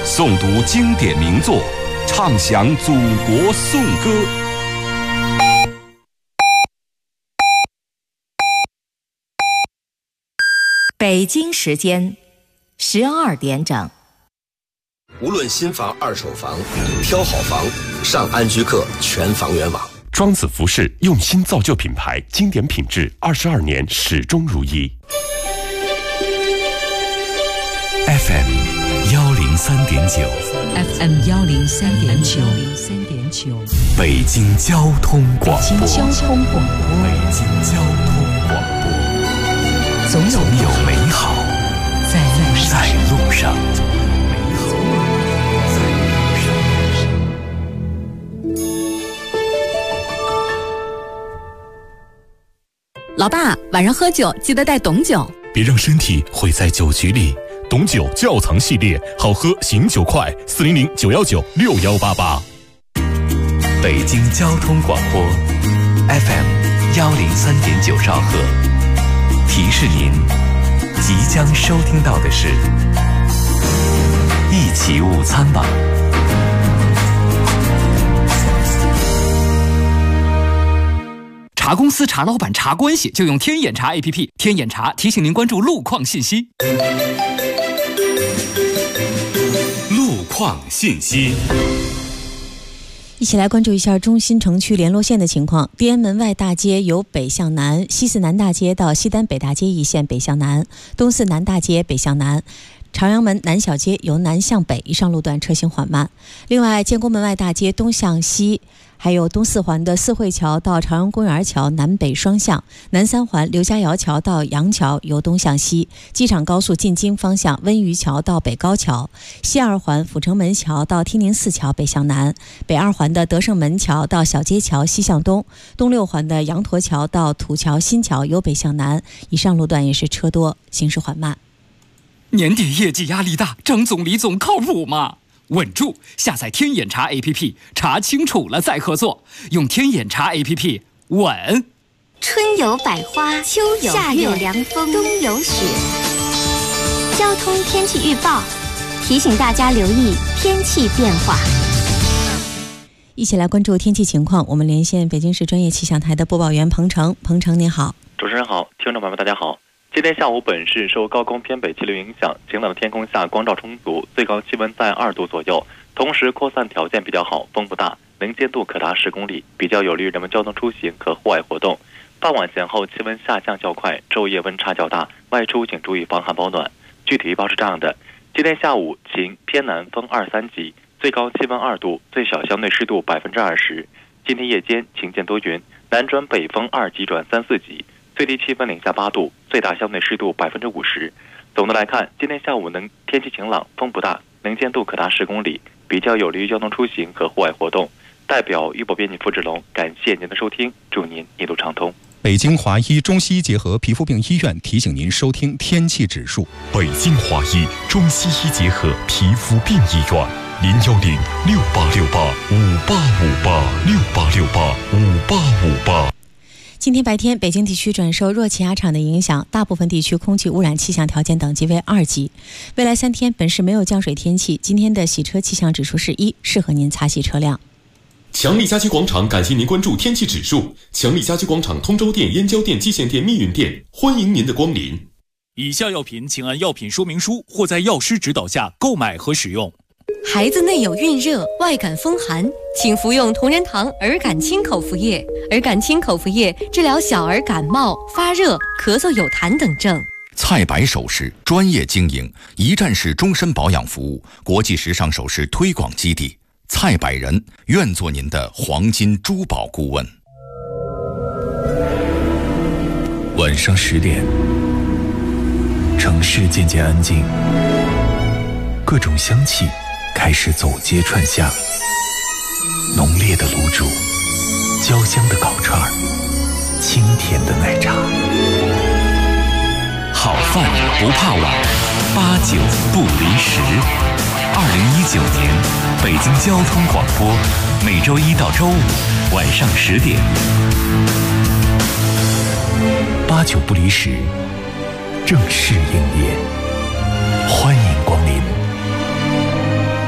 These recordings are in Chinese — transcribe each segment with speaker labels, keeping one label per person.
Speaker 1: 诵读经典名作，唱响祖国颂歌。
Speaker 2: 北京时间12点整。
Speaker 3: 无论新房、二手房，挑好房，上安居客全房源网。
Speaker 4: 庄子服饰用心造就品牌，经典品质，22年始终如一。
Speaker 5: FM 103.9
Speaker 6: FM 103.9
Speaker 5: 北京交通广播。
Speaker 6: 北京交通广播。
Speaker 5: 北京交通广播。总有美好在路上。
Speaker 6: 老爸，晚上喝酒记得带董酒，
Speaker 7: 别让身体毁在酒局里。董酒窖藏系列，好喝醒酒快，400-919-6188。
Speaker 5: 北京交通广播 FM 103.9兆赫，提示您即将收听到的是一起午餐吧。
Speaker 8: 查公司、查老板、查关系，就用天眼查 APP。天眼查提醒您关注路况信息。
Speaker 5: 路况信息。
Speaker 9: 一起来关注一下中心城区联络线的情况。地安门外大街由北向南，西四南大街到西单北大街一线北向南，东四南大街北向南。朝阳门南小街由南向北，一上路段车行缓慢。另外，建国门外大街东向西，还有东四环的四惠桥到朝阳公园桥南北双向，南三环刘家窑桥到杨桥由东向西，机场高速进京方向温榆桥到北高桥，西二环阜成门桥到天宁寺桥北向南，北二环的德胜门桥到小街桥西向东，东六环的羊驼桥到土桥新桥由北向南，以上路段也是车多，行驶缓慢。
Speaker 8: 年底业绩压力大，张总李总靠谱吗？稳住！下载天眼查 APP， 查清楚了再合作。用天眼查 APP， 稳。
Speaker 10: 春有百花，秋有夏有凉风，冬有雪。交通天气预报提醒大家留意天气变化。
Speaker 9: 一起来关注天气情况，我们连线北京市专业气象台的播报员彭程。彭程您好。
Speaker 11: 主持人好，听众朋友们大家好。今天下午本市受高空偏北气流影响，晴朗的天空下光照充足，最高气温在2度左右，同时扩散条件比较好，风不大，能见度可达10公里，比较有利于人们交通出行和户外活动。傍晚前后气温下降较快，昼夜温差较大，外出请注意防寒保暖。具体预报是这样的：今天下午晴，偏南风2-3级，最高气温2度，最小相对湿度20%。今天夜间晴间多云，南转北风2级转3-4级。最低气温零下8度，最大相对湿度50%。总的来看，今天下午天气晴朗，风不大，能见度可达10公里，比较有利于交通出行和户外活动。代表预报编辑付志龙，感谢您的收听，祝您一路畅通。
Speaker 12: 北京华医中西医结合皮肤病医院提醒您收听天气指数。
Speaker 4: 北京华医中西医结合皮肤病医院，010-6868-5858，6868-5858。
Speaker 9: 今天白天，北京地区转受弱气压场的影响，大部分地区空气污染气象条件等级为2级。未来3天，本市没有降水天气。今天的洗车气象指数是1，适合您擦洗车辆。
Speaker 4: 强力家居广场感谢您关注天气指数。强力家居广场通州店、燕郊店、蓟县店、密云店，欢迎您的光临。
Speaker 13: 以下药品请按药品说明书或在药师指导下购买和使用。
Speaker 14: 孩子内有孕热、外感风寒，请服用同仁堂儿感清口服液。儿感清口服液治疗小儿感冒、发热、咳嗽有痰等症。
Speaker 15: 蔡白首饰专业经营，一站式终身保养服务，国际时尚首饰推广基地。蔡百人愿做您的黄金珠宝顾问。
Speaker 5: 晚上10点，城市渐渐安静，各种香气开始走街串巷，浓烈的卤煮，焦香的烤串，清甜的奶茶。
Speaker 15: 好饭不怕晚，8、9不离10。2019年，北京交通广播，每周1到周5晚上10点。
Speaker 5: 8、9不离10，正式营业，欢迎光临。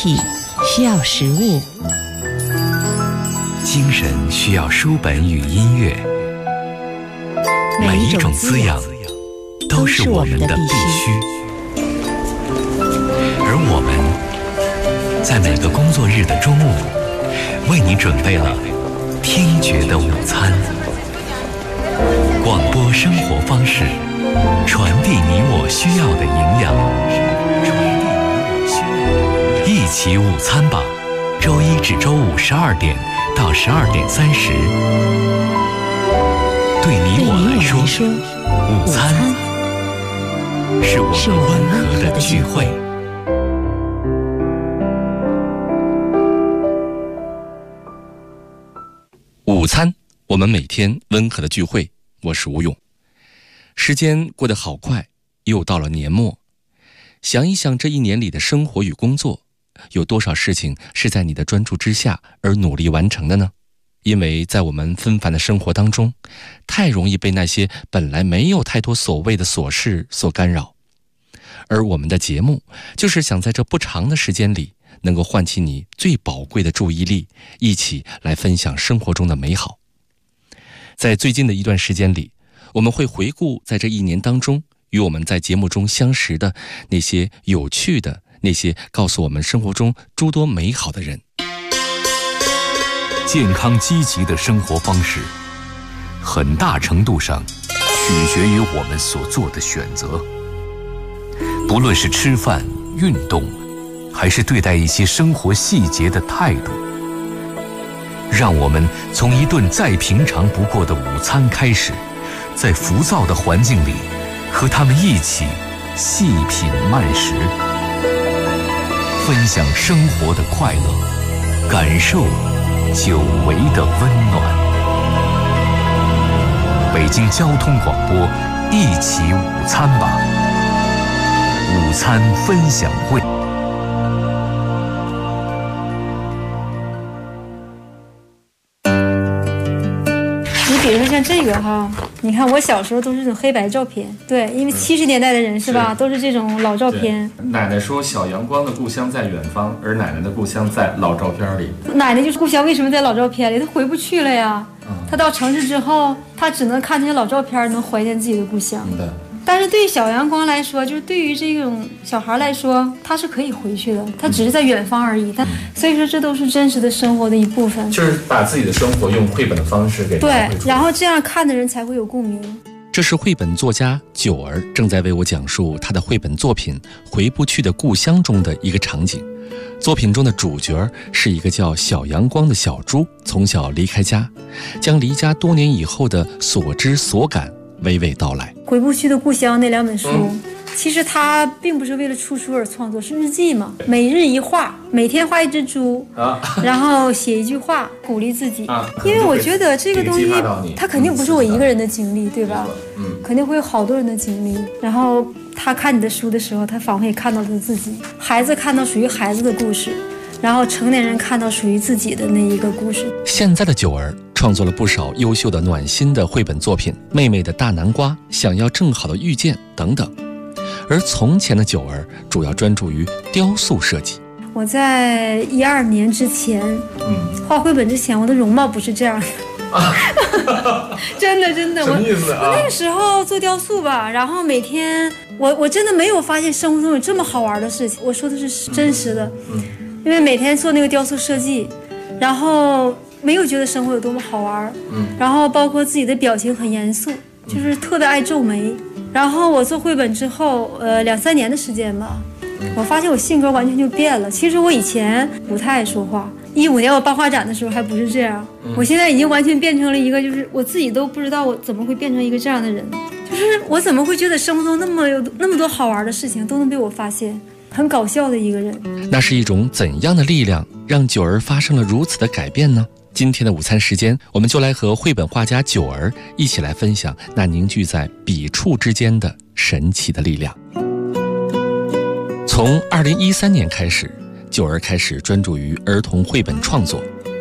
Speaker 9: 体需要食物，
Speaker 15: 精神需要书本与音乐，每一种滋养都是我们的必须。而我们在每个工作日的中午，为你准备了听觉的午餐。广播生活方式，传递你我需要的营养。一起午餐吧，周一至周五12点到12点30。对你我来说，午餐是我们温和的聚会。
Speaker 16: 午餐，我们每天温和的聚会。我是吴勇。时间过得好快，又到了年末。想一想这一年里的生活与工作，有多少事情是在你的专注之下而努力完成的呢？因为在我们纷繁的生活当中，太容易被那些本来没有太多所谓的琐事所干扰。而我们的节目就是想在这不长的时间里，能够唤起你最宝贵的注意力，一起来分享生活中的美好。在最近的一段时间里，我们会回顾在这一年当中与我们在节目中相识的那些有趣的，那些告诉我们生活中诸多美好的人。
Speaker 15: 健康积极的生活方式，很大程度上取决于我们所做的选择。不论是吃饭、运动，还是对待一些生活细节的态度，让我们从一顿再平常不过的午餐开始，在浮躁的环境里，和他们一起细品慢食，分享生活的快乐，感受久违的温暖。北京交通广播，一起午餐吧，午餐分享会。
Speaker 17: 比如说像这个哈，你看我小时候都是这种黑白照片，对，因为70年代的人是吧，都是这种老照片。
Speaker 18: 奶奶说小阳光的故乡在远方，而奶奶的故乡在老照片里。
Speaker 17: 奶奶就是故乡为什么在老照片里？她回不去了呀。她到城市之后，她只能看这些老照片，能怀念自己的故乡。但是对于小阳光来说，就是对于这种小孩来说，他是可以回去的，他只是在远方而已。但所以说，这都是真实的生活的一部分。
Speaker 18: 就是把自己的生活用绘本的方式给
Speaker 17: 对，然后这样看的人才会有共鸣。
Speaker 16: 这是绘本作家九儿正在为我讲述他的绘本作品《回不去的故乡》中的一个场景。作品中的主角是一个叫小阳光的小猪，从小离开家，将离家多年以后的所知所感娓娓道来。
Speaker 17: 回不去的故乡那2本书，其实它并不是为了出书而创作，是日记嘛，每日一画，每天画一只猪，然后写一句话鼓励自己。因为我觉得这个东西它肯定不是我一个人的经历，对吧？肯定会有好多人的经历。然后他看你的书的时候，他仿佛也看到了自己。孩子看到属于孩子的故事，然后成年人看到属于自己的那一个故事。
Speaker 16: 现在的九儿创作了不少优秀的暖心的绘本作品，妹妹的大南瓜、想要正好的遇见等等。而从前的九儿主要专注于雕塑设计。
Speaker 17: 我在12年之前，画绘本之前，我的容貌不是这样的。真的，
Speaker 18: 什么意思啊？
Speaker 17: 我那个时候做雕塑吧，然后每天我真的没有发现生活中有这么好玩的事情。我说的是真实的，因为每天做那个雕塑设计，然后没有觉得生活有多么好玩，然后包括自己的表情很严肃，就是特别爱皱眉。然后我做绘本之后，2-3年的时间吧，我发现我性格完全就变了。其实我以前不太爱说话，15年我办画展的时候还不是这样，我现在已经完全变成了一个，就是我自己都不知道我怎么会变成一个这样的人，就是我怎么会觉得生活中那么多好玩的事情都能被我发现，很搞笑的一个人。
Speaker 16: 那是一种怎样的力量让九儿发生了如此的改变呢？今天的午餐时间，我们就来和绘本画家九儿一起来分享那凝聚在笔触之间的神奇的力量。从2013年开始，九儿开始专注于儿童绘本创作。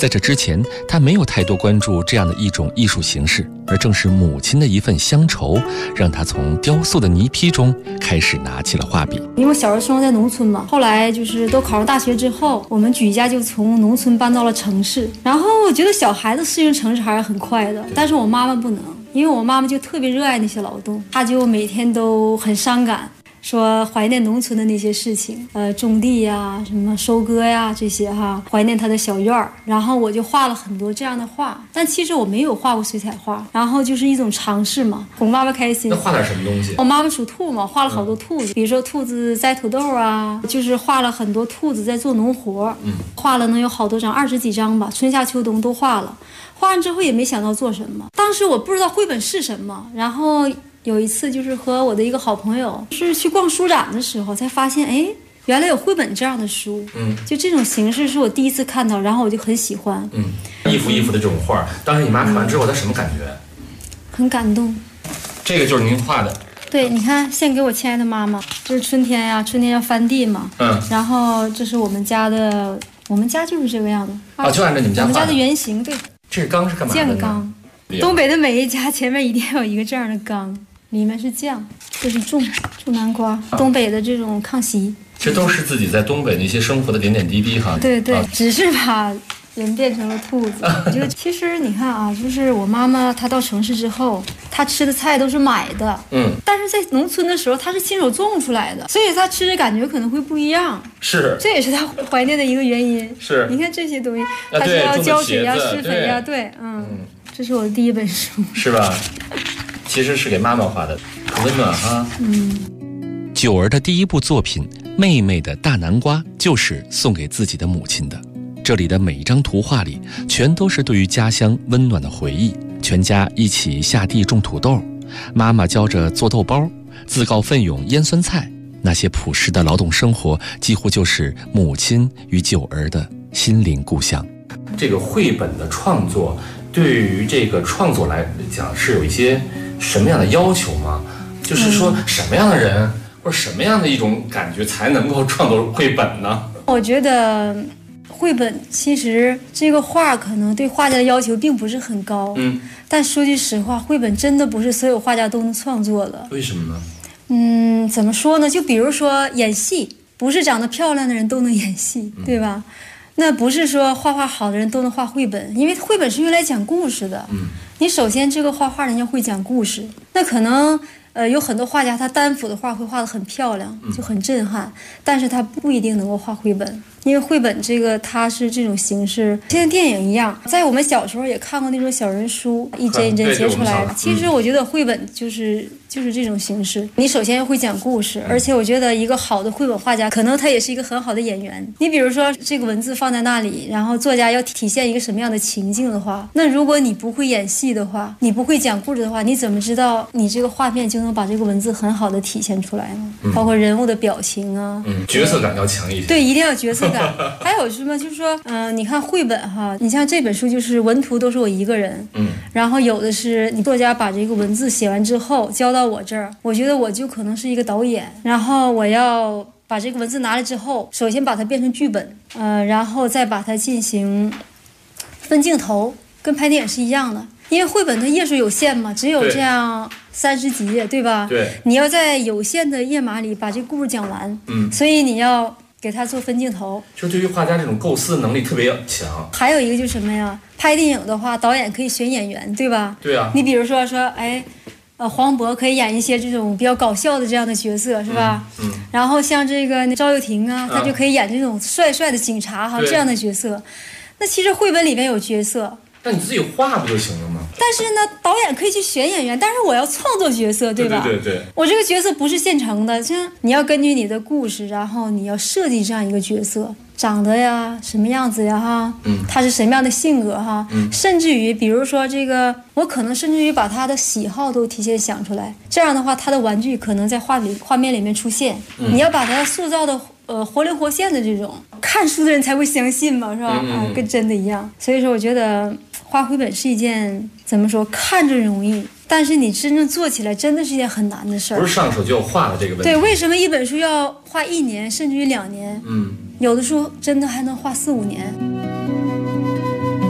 Speaker 16: 在这之前，他没有太多关注这样的一种艺术形式，而正是母亲的一份乡愁，让他从雕塑的泥坯中开始拿起了画笔。
Speaker 17: 因为我小时候生活在农村嘛，后来就是都考上大学之后，我们举家就从农村搬到了城市。然后我觉得小孩子适应城市还是很快的，但是我妈妈不能，因为我妈妈就特别热爱那些劳动，她就每天都很伤感。说怀念农村的那些事情，种地呀，什么收割呀这些哈，怀念他的小院儿。然后我就画了很多这样的画，但其实我没有画过水彩画，然后就是一种尝试嘛，哄妈妈开心。
Speaker 19: 那画点什么东西？
Speaker 17: 我妈妈属兔嘛，画了好多兔子，比如说兔子摘土豆啊，就是画了很多兔子在做农活，画了能有好多张，20几张吧，春夏秋冬都画了。画完之后也没想到做什么，当时我不知道绘本是什么，然后有一次就是和我的一个好朋友是去逛书展的时候才发现，哎，原来有绘本这样的书，就这种形式是我第一次看到，然后我就很喜欢。
Speaker 19: 一幅一幅的这种画，当时你妈看完之后她什么感觉？
Speaker 17: 很感动。
Speaker 19: 这个就是您画的？
Speaker 17: 对，你看献给我亲爱的妈妈，这是春天呀，春天要翻地嘛，然后这是我们家的，我们家就是这个样子
Speaker 19: 啊，就按照你们家画的。
Speaker 17: 我们家的原型，对。
Speaker 19: 这个缸是干嘛的呢？
Speaker 17: 酱缸。东北的每一家前面一定要有一个这样的缸，里面是酱，这是种南瓜。东北的这种炕席，
Speaker 19: 这都是自己在东北的一些生活的点点滴滴哈。
Speaker 17: 对对，只是把人变成了兔子。我觉得其实你看啊，就是我妈妈她到城市之后，她吃的菜都是买的，但是在农村的时候她是亲手种出来的，所以她吃的感觉可能会不一样。
Speaker 19: 是，
Speaker 17: 这也是她怀念的一个原因。
Speaker 19: 是，
Speaker 17: 你看这些东西，她是要浇水呀、施肥呀，对，这是我的第一本书，
Speaker 19: 是吧？其实是给妈妈画的，很温暖哈。
Speaker 16: 九儿的第一部作品《妹妹的大南瓜》就是送给自己的母亲的。这里的每一张图画里，全都是对于家乡温暖的回忆。全家一起下地种土豆，妈妈教着做豆包，自告奋勇腌酸菜。那些朴实的劳动生活，几乎就是母亲与九儿的心灵故乡。
Speaker 19: 这个绘本的创作，对于这个创作来讲，是有一些什么样的要求吗？就是说，什么样的人或者什么样的一种感觉才能够创作绘本呢？
Speaker 17: 我觉得绘本其实这个画可能对画家的要求并不是很高，但说句实话，绘本真的不是所有画家都能创作的。
Speaker 19: 为什么呢？
Speaker 17: 怎么说呢？就比如说演戏，不是长得漂亮的人都能演戏，对吧？那不是说画画好的人都能画绘本，因为绘本是用来讲故事的。你首先这个画画人要会讲故事，那可能有很多画家他单幅的画会画得很漂亮，就很震撼，但是他不一定能够画绘本，因为绘本这个它是这种形式，就像电影一样，在我们小时候也看过那种小人书，一帧一帧截出来的。其实我觉得绘本就是这种形式，你首先要会讲故事，而且我觉得一个好的绘本画家，可能他也是一个很好的演员。你比如说这个文字放在那里，然后作家要体现一个什么样的情境的话，那如果你不会演戏的话，你不会讲故事的话，你怎么知道你这个画面就能把这个文字很好的体现出来呢？包括人物的表情啊，
Speaker 19: 角色感要强一些。
Speaker 17: 对，一定要有角色感。还有什么？就是说，你看绘本哈，你像这本书就是文图都是我一个人，然后有的是你作家把这个文字写完之后交到我这儿，我觉得我就可能是一个导演，然后我要把这个文字拿来之后，首先把它变成剧本，然后再把它进行分镜头，跟拍电影是一样的。因为绘本它页数有限嘛，只有这样30几页，对吧？
Speaker 19: 对，
Speaker 17: 你要在有限的页码里把这个故事讲完，所以你要给它做分镜头。
Speaker 19: 就对于画家这种构思能力特别强。
Speaker 17: 还有一个就是什么呀？拍电影的话，导演可以选演员，对吧？
Speaker 19: 对啊。
Speaker 17: 你比如说，黄渤可以演一些这种比较搞笑的这样的角色，是吧？然后像这个赵又廷啊，他就可以演这种帅帅的警察哈，这样的角色。那其实绘本里面有角色。
Speaker 19: 那你自己画不就行了吗？
Speaker 17: 但是呢，导演可以去选演员，但是我要创作角色，对吧？
Speaker 19: 对。我
Speaker 17: 这个角色不是现成的，像你要根据你的故事，然后你要设计这样一个角色，长得呀，什么样子呀，哈，他是什么样的性格哈，甚至于比如说这个，我可能甚至于把他的喜好都提前想出来，这样的话，他的玩具可能在画面里面出现，你要把它塑造的活灵活现的这种，看书的人才会相信嘛，是吧？跟真的一样。所以说，我觉得画绘本是一件怎么说，看着容易，但是你真正做起来真的是一件很难的事儿。
Speaker 19: 不是上手就画了这个问题。
Speaker 17: 对，为什么一本书要画1年甚至于2年？有的书真的还能画4、5年。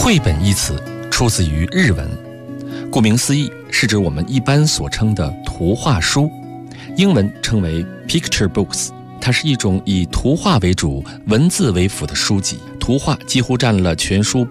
Speaker 16: 绘本一词出自于日文，顾名思义，是指我们一般所称的图画书，英文称为 picture books。它是一种以图画为主、文字为辅的书籍，图画几乎占了全书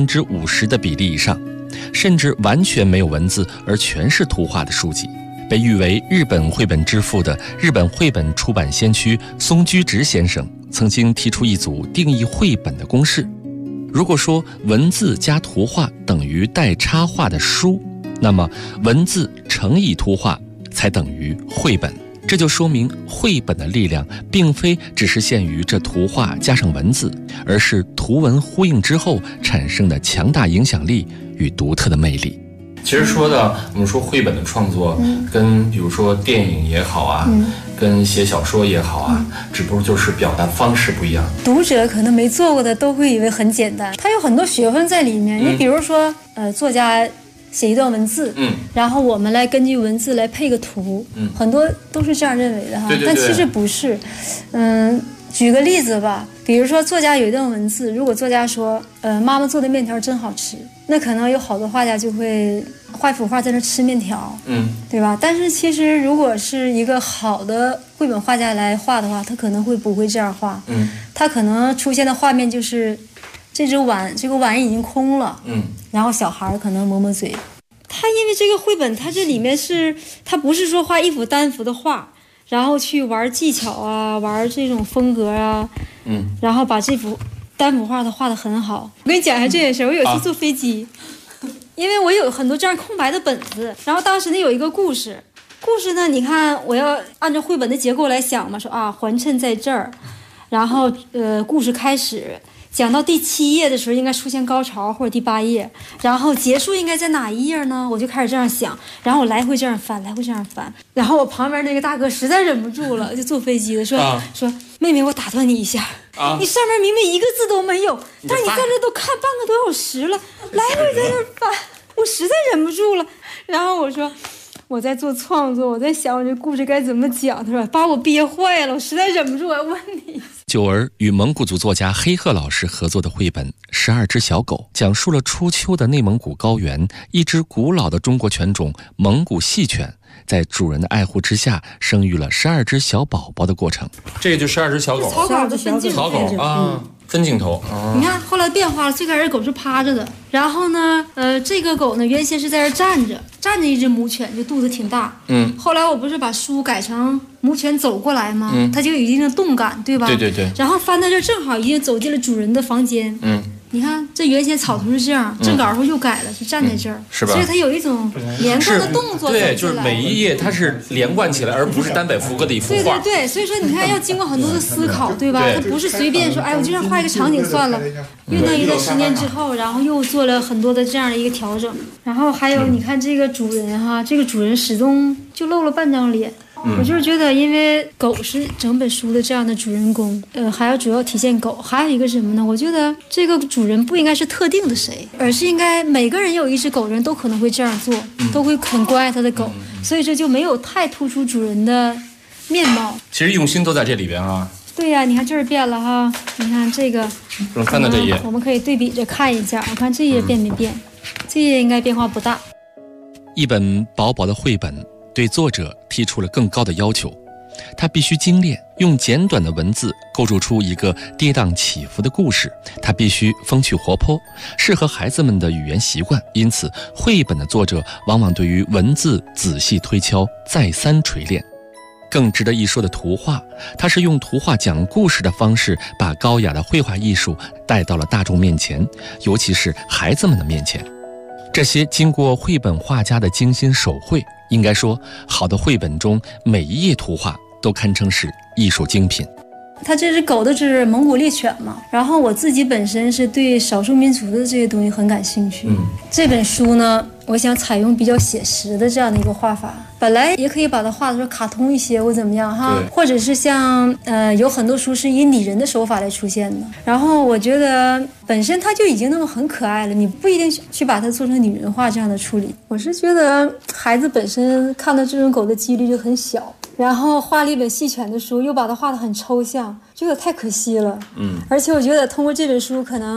Speaker 16: 50%的比例以上，甚至完全没有文字而全是图画的书籍。被誉为日本绘本之父的日本绘本出版先驱松居直先生曾经提出一组定义绘本的公式：如果说文字加图画等于带插画的书，那么文字乘以图画才等于绘本。这就说明绘本的力量并非只是限于这图画加上文字，而是图文呼应之后产生的强大影响力与独特的魅力。
Speaker 19: 其实说到我们说绘本的创作，跟比如说电影也好啊，跟写小说也好啊，只不过就是表达方式不一样。
Speaker 17: 读者可能没做过的都会以为很简单，它有很多学问在里面。你比如说，作家写一段文字，然后我们来根据文字来配个图，很多都是这样认为的哈，但其实不是。举个例子吧，比如说作家有一段文字，如果作家说，妈妈做的面条真好吃，那可能有好多画家就会画一幅画在那吃面条，对吧？但是其实如果是一个好的绘本画家来画的话，他可能不会这样画，他可能出现的画面就是这个碗已经空了，然后小孩可能抹抹嘴。他因为这个绘本，它这里面他不是说画一幅单幅的画，然后去玩技巧啊，玩这种风格啊，然后把这幅单幅画他画得很好。我跟你讲一下这件事，我有一次坐飞机，因为我有很多这样空白的本子，然后当时呢有一个故事呢，你看我要按照绘本的结构来想嘛，说啊环衬在这儿，然后故事开始。讲到第7页的时候应该出现高潮，或者第8页，然后结束应该在哪一页呢？我就开始这样想，然后我来回这样翻，然后我旁边那个大哥实在忍不住了，就坐飞机的说妹妹，我打断你一下，你上面明明一个字都没有，但是你在这都看半个多小时了，来回在这翻，我实在忍不住了，然后我说我在做创作，我在想我这故事该怎么讲，他说把我憋坏了，我实在忍不住，我要问你。
Speaker 16: 九儿与蒙古族作家黑鹤老师合作的绘本《12只小狗》，讲述了初秋的内蒙古高原，一只古老的中国犬种蒙古细犬在主人的爱护之下生育了12只小宝宝的过程。
Speaker 19: 这个就12只小狗，
Speaker 17: 草稿的分镜头，
Speaker 19: 草稿啊，分镜头。
Speaker 17: 你看后来变化了，最开始狗是趴着的，然后呢，这个狗呢原先是在这站着一只母犬，就肚子挺大。后来我不是把书改成母犬走过来吗？它就有一定的动感，对吧？
Speaker 19: 对。
Speaker 17: 然后翻到这正好已经走进了主人的房间。你看这原先草图是这样，正稿后又改了，是站在这儿，
Speaker 19: 是吧？
Speaker 17: 所以它有一种连贯的动作。
Speaker 19: 对，就是每一页它是连贯起来，而不是单摆幅格的一幅画。
Speaker 17: 对，所以说你看要经过很多的思考，对吧？它不是随便说，哎，我就让画一个场景算了。酝酿一段时间之后，然后又做了很多的这样的一个调整。然后还有你看这个主人哈，这个主人始终就露了半张脸。我就是觉得，因为狗是整本书的这样的主人公，还要主要体现狗。还有一个什么呢？我觉得这个主人不应该是特定的谁，而是应该每个人有一只狗人都可能会这样做，都会很关爱他的狗，所以这就没有太突出主人的面貌。
Speaker 19: 其实用心都在这里边啊。
Speaker 17: 对呀，你看这儿变了哈，你看这个，
Speaker 19: 看到这一页，
Speaker 17: 我们可以对比着看一下，我看这页变没变？这页应该变化不大。
Speaker 16: 一本薄薄的绘本对作者提出了更高的要求，他必须精炼，用简短的文字构筑出一个跌宕起伏的故事，他必须风趣活泼，适合孩子们的语言习惯。因此绘本的作者往往对于文字仔细推敲，再三锤炼。更值得一说的图画，它是用图画讲故事的方式，把高雅的绘画艺术带到了大众面前，尤其是孩子们的面前。这些经过绘本画家的精心手绘，应该说，好的绘本中每一页图画都堪称是艺术精品。
Speaker 17: 它这只狗的是蒙古猎犬嘛，然后我自己本身是对少数民族的这些东西很感兴趣。这本书呢，我想采用比较写实的这样的一个画法，本来也可以把它画的说卡通一些或怎么样哈，或者是像有很多书是以拟人的手法来出现的，然后我觉得本身它就已经那么很可爱了，你不一定去把它做成拟人化这样的处理。我是觉得孩子本身看到这种狗的几率就很小，然后画了一本细犬的书，又把它画得很抽象，觉得太可惜了。而且我觉得通过这本书，可能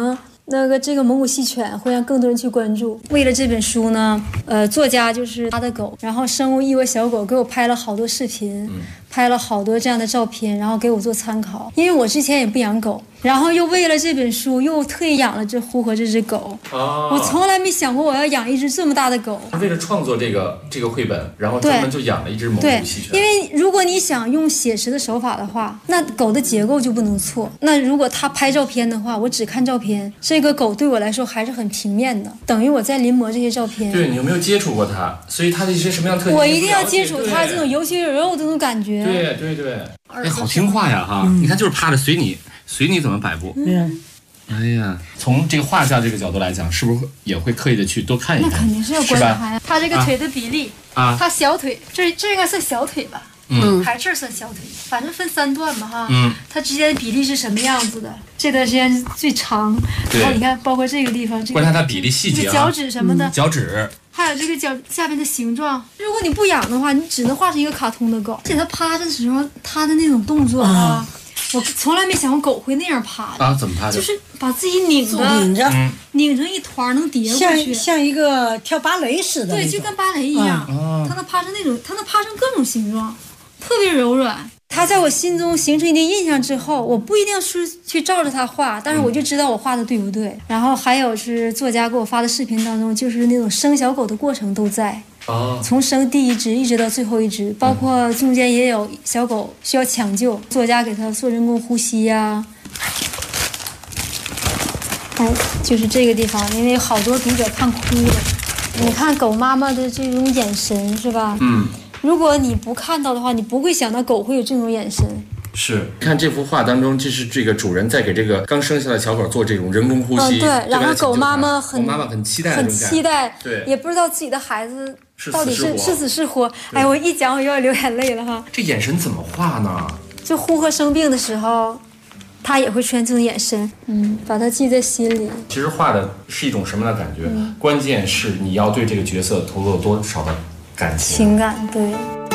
Speaker 17: 这个蒙古细犬会让更多人去关注。为了这本书呢，作家就是他的狗，然后生物意外小狗给我拍了好多视频，拍了好多这样的照片，然后给我做参考。因为我之前也不养狗，然后又为了这本书又特意养了这呼和这只狗。我从来没想过我要养一只这么大的狗。
Speaker 19: 为了创作这个绘本，然后专门就养了一只蒙古细犬。
Speaker 17: 因为如果你想用写实的手法的话，那狗的结构就不能错。那如果他拍照片的话，我只看照片，这个狗对我来说还是很平面的，等于我在临摹这些照片。
Speaker 19: 对，你有没有接触过它？所以它的一些什么样的特性？
Speaker 17: 我一定要接触它这种有血有肉的那种感觉。
Speaker 19: 对。哎，好听话呀哈！你看，就是趴着随你怎么摆布。哎呀，从这个画家这个角度来讲，是不是也会刻意的去多看一看？
Speaker 17: 那肯定是要观察呀。他这个腿的比例啊，他小腿这应该算小腿吧？还是这算小腿？反正分3段吧哈。它之间的比例是什么样子的？这段时间是最长。然后你看，包括这个地方，
Speaker 19: 观察它比例细节，
Speaker 17: 脚趾什么的，
Speaker 19: 脚趾。
Speaker 17: 还有这个脚下边的形状，如果你不养的话，你只能画成一个卡通的狗。而且它趴着的时候，它的那种动作啊，我从来没想过狗会那样趴的。
Speaker 19: 怎么趴的？
Speaker 17: 就是把自己拧着，拧成一团能叠过去，
Speaker 20: 像一个跳芭蕾似的。
Speaker 17: 对，就跟芭蕾一样。它能趴成它能趴成各种形状，特别柔软。它在我心中形成一定印象之后，我不一定是去照着它画，但是我就知道我画的对不对。然后还有是作家给我发的视频当中，就是那种生小狗的过程都在，从生第一只一直到最后一只，包括中间也有小狗需要抢救，作家给它做人工呼吸呀。就是这个地方，因为好多读者看哭了。你看狗妈妈的这种眼神是吧？如果你不看到的话，你不会想到狗会有这种眼神。
Speaker 19: 是，看这幅画当中，就是这个主人在给这个刚生下的小狗做这种人工呼吸。
Speaker 17: 对，然后狗妈妈很
Speaker 19: 期待，
Speaker 17: 对，也不知道自己的孩子到底是死是活。哎，我一讲我又要流眼泪了哈。
Speaker 19: 这眼神怎么画呢？
Speaker 17: 就呼和生病的时候，他也会出现这种眼神，把它记在心里。
Speaker 19: 其实画的是一种什么样的感觉？关键是你要对这个角色投入多少的情
Speaker 17: 感。对。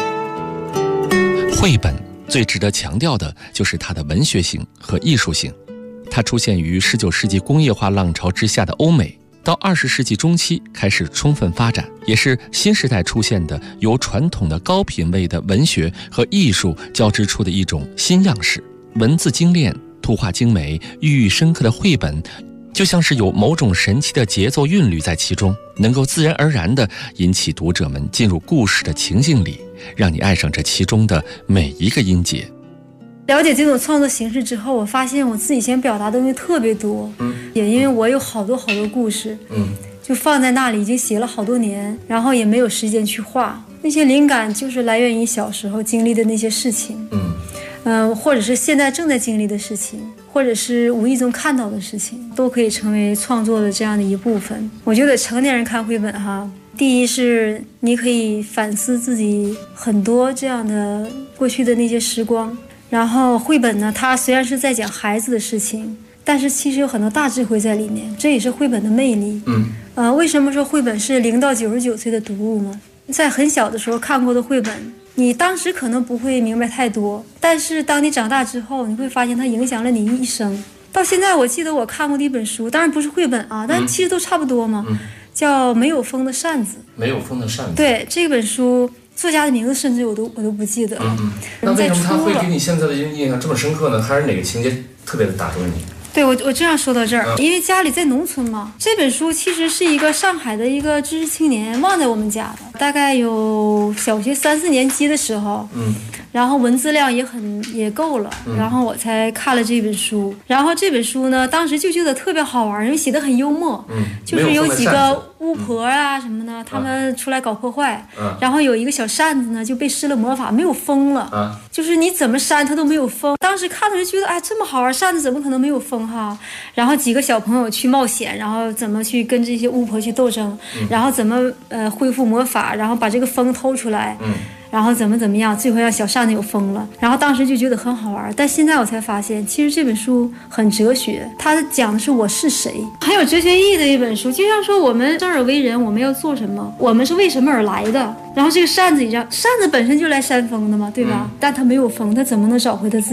Speaker 16: 绘本最值得强调的就是它的文学性和艺术性。它出现于19世纪工业化浪潮之下的欧美，到20世纪中期开始充分发展，也是新时代出现的由传统的高品位的文学和艺术交织出的一种新样式。文字精炼，图画精美，寓意深刻的绘本就像是有某种神奇的节奏韵律在其中，能够自然而然地引起读者们进入故事的情境里，让你爱上这其中的每一个音节。
Speaker 17: 了解这种创作形式之后，我发现我自己想表达的东西特别多，也因为我有好多故事，就放在那里已经写了好多年，然后也没有时间去画。那些灵感就是来源于小时候经历的那些事情，或者是现在正在经历的事情，或者是无意中看到的事情，都可以成为创作的这样的一部分。我觉得成年人看绘本哈，第一是你可以反思自己很多这样的过去的那些时光，然后绘本呢，它虽然是在讲孩子的事情，但是其实有很多大智慧在里面，这也是绘本的魅力。为什么说绘本是0到99岁的读物呢？在很小的时候看过的绘本，你当时可能不会明白太多，但是当你长大之后，你会发现它影响了你一生。到现在我记得我看过的一本书，当然不是绘本啊，但其实都差不多嘛，叫《没有风的扇子》。
Speaker 19: 没有风的扇子。对，
Speaker 17: 这本书作家的名字甚至我都不记得了。
Speaker 19: 那为什么他会给你现在的印象这么深刻呢？还是哪个情节特别的打动你？
Speaker 17: 对，我这样说到这儿，因为家里在农村嘛。这本书其实是一个上海的一个知识青年忘在我们家的，大概有小学3、4年级的时候，然后文字量也够了，然后我才看了这本书。然后这本书呢，当时就觉得特别好玩，因为写得很幽默，就是有几个巫婆啊什么的，他们出来搞破坏，然后有一个小扇子呢就被施了魔法，没有风了，就是你怎么扇它都没有风。当时看的时候觉得，哎，这么好玩，扇子怎么可能没有风哈？然后几个小朋友去冒险，然后怎么去跟这些巫婆去斗争，然后怎么恢复魔法，然后把这个风偷出来，然后怎么样，最后让小扇子有风了。然后当时就觉得很好玩，但现在我才发现，其实这本书很哲学，它讲的是我是谁，很有哲学意义的一本书。就像说我们生而为人，我们要做什么，我们是为什么而来的。然后这个扇子一样，扇子本身就来扇风的嘛，对吧？但它没有风，它怎么能找回它自己？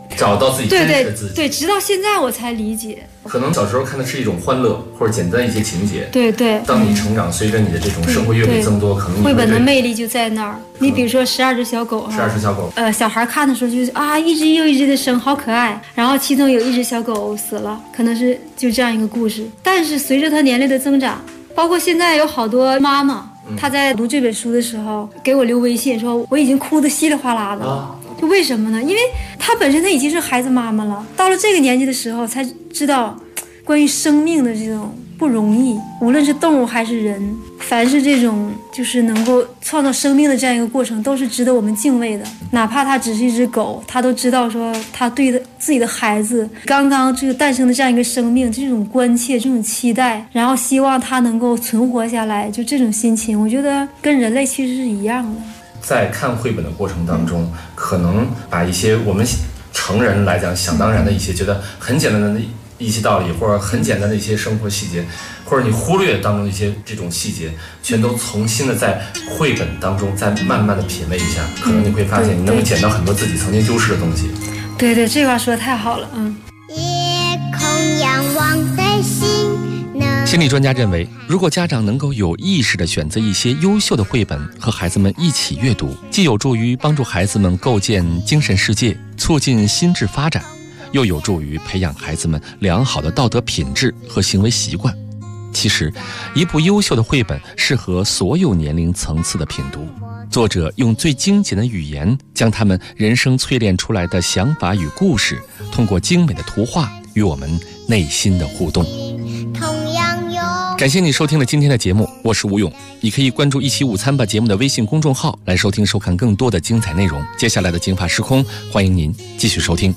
Speaker 19: 找到自己真实的自己。
Speaker 17: 对，直到现在我才理解。
Speaker 19: 可能小时候看的是一种欢乐或者简单一些情节。
Speaker 17: 对。
Speaker 19: 当你成长，随着你的这种生活阅历增多，可能
Speaker 17: 绘本的魅力就在那儿。你比如说12只小狗
Speaker 19: ，12只小狗，
Speaker 17: 小孩看的时候就是一只又一只的生，好可爱。然后其中有一只小狗死了，可能是就这样一个故事。但是随着他年龄的增长，包括现在有好多妈妈，她在读这本书的时候给我留微信说，我已经哭得稀里哗啦的了。就为什么呢？因为她本身她已经是孩子妈妈了，到了这个年纪的时候才知道关于生命的这种不容易，无论是动物还是人，凡是这种就是能够创造生命的这样一个过程，都是值得我们敬畏的。哪怕它只是一只狗，它都知道说它对自己的孩子刚刚这个诞生的这样一个生命，这种关切，这种期待，然后希望它能够存活下来，就这种心情，我觉得跟人类其实是一样的。
Speaker 19: 在看绘本的过程当中，可能把一些我们成人来讲想当然的一些觉得很简单的一些道理，或者很简单的一些生活细节，或者你忽略当中的一些这种细节，全都重新的在绘本当中再慢慢的品味一下，可能你会发现你能够捡到很多自己曾经丢失的东西。
Speaker 17: 对，这话说的太好了。
Speaker 10: 夜空仰望的心。
Speaker 16: 心理专家认为，如果家长能够有意识地选择一些优秀的绘本和孩子们一起阅读，既有助于帮助孩子们构建精神世界，促进心智发展，又有助于培养孩子们良好的道德品质和行为习惯。其实，一部优秀的绘本适合所有年龄层次的品读。作者用最精简的语言，将他们人生淬炼出来的想法与故事，通过精美的图画与我们内心的互动。感谢你收听了今天的节目，我是吴勇。你可以关注一起午餐吧节目的微信公众号来收听收看更多的精彩内容。接下来的金法时空，欢迎您继续收听。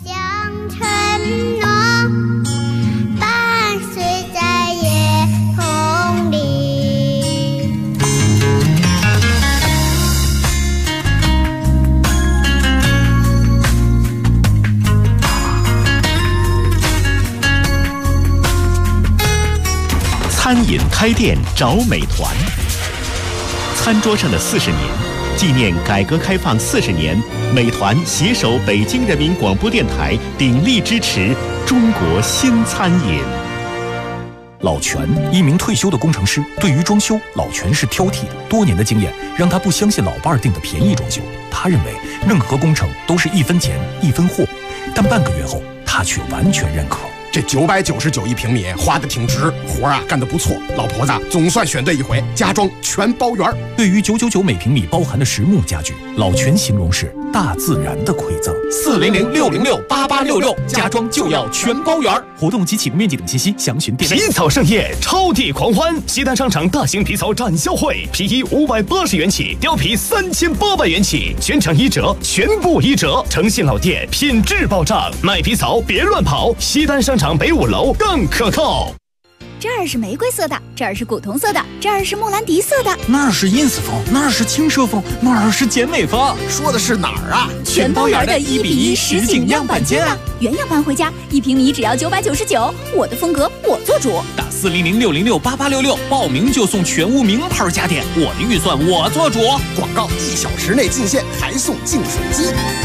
Speaker 21: 餐饮开店找美团，餐桌上的40年，纪念改革开放40年，美团携手北京人民广播电台，鼎力支持中国新餐饮。
Speaker 5: 老全，一名退休的工程师，对于装修，老全是挑剔的。多年的经验让他不相信老伴儿订的便宜装修，他认为任何工程都是1分钱1分货，但半个月后，他却完全认可。
Speaker 22: 这999一平米花得挺值，活啊干得不错，老婆子总算选对一回，家装全包圆。
Speaker 5: 对于999每平米包含的实木家具，老全形容是大自然的馈赠。
Speaker 21: 400-606-8866，
Speaker 5: 家装就要全包圆。活动及启动面积等信息详询店内。
Speaker 21: 皮草盛宴，超地狂欢！西单商场大型皮草展销会，皮衣580元起，貂皮3800元起，全场1折，全部1折。诚信老店，品质保障，卖皮草别乱跑。西单商场北5楼更可靠。
Speaker 23: 这儿是玫瑰色的，这儿是古铜色的，这儿是莫兰迪色的，
Speaker 24: 那儿是 ins 风，那儿是轻奢风，那儿是简美风。
Speaker 22: 说的是哪儿啊？
Speaker 23: 全包圆的1:1实景样板间啊！原样搬回家，1平米只要999，我的风格我做主。
Speaker 24: 打400-606-8866，报名就送全屋名牌家电，我的预算我做主。
Speaker 22: 广告1小时内进线，还送净水机。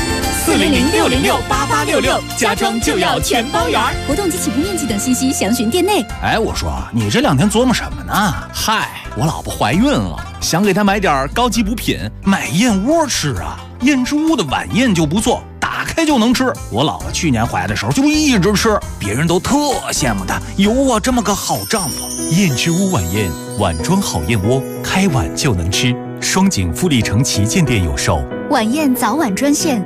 Speaker 23: 400-606-8866，家装就要全包圆。活动及起步面积等信息详询店内。
Speaker 24: 哎，我说你这2天琢磨什么呢？嗨，我老婆怀孕了，想给她买点高级补品，买燕窝吃啊。燕之屋的晚宴就不错，打开就能吃。我老婆去年怀的时候就一直吃，别人都特羡慕她有我这么个好丈夫。
Speaker 5: 燕之屋晚宴，碗装好燕窝，开碗就能吃。双井富力城旗舰店有售。
Speaker 23: 晚宴早晚专线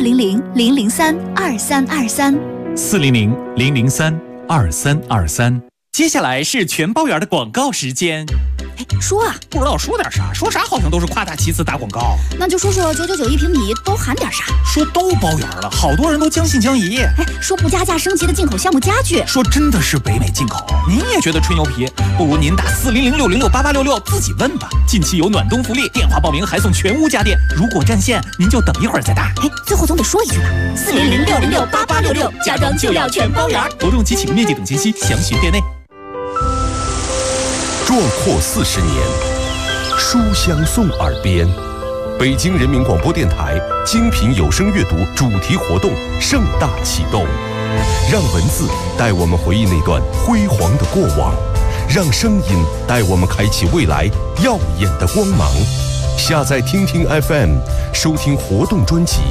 Speaker 23: 400-003-2323
Speaker 5: 400-003-2323。
Speaker 24: 接下来是全包圆的广告时间。
Speaker 23: 说啊，
Speaker 24: 不知道说点啥，说啥好像都是夸大其词打广告。
Speaker 23: 那就说说999一平米都含点啥？
Speaker 24: 说都包圆了，好多人都将信将疑。
Speaker 23: 说不加价升级的进口项目家具，
Speaker 24: 说真的是北美进口。您也觉得吹牛皮？不如您打400-606-8866自己问吧。近期有暖冬福利，电话报名还送全屋家电。如果占线，您就等一会儿再打。
Speaker 23: 最后总得说一句吧，400-606-8866，家装就要全包圆。
Speaker 24: 活动及启动面积等信息详询店内。
Speaker 1: 壮阔40年，书香送耳边，
Speaker 2: 北京人民广播电台精品有声阅读主题活动盛大启动，让文字带我们回忆那段辉煌的过往，让声音带我们开启未来耀眼的光芒。下载听听 FM， 收听活动专辑，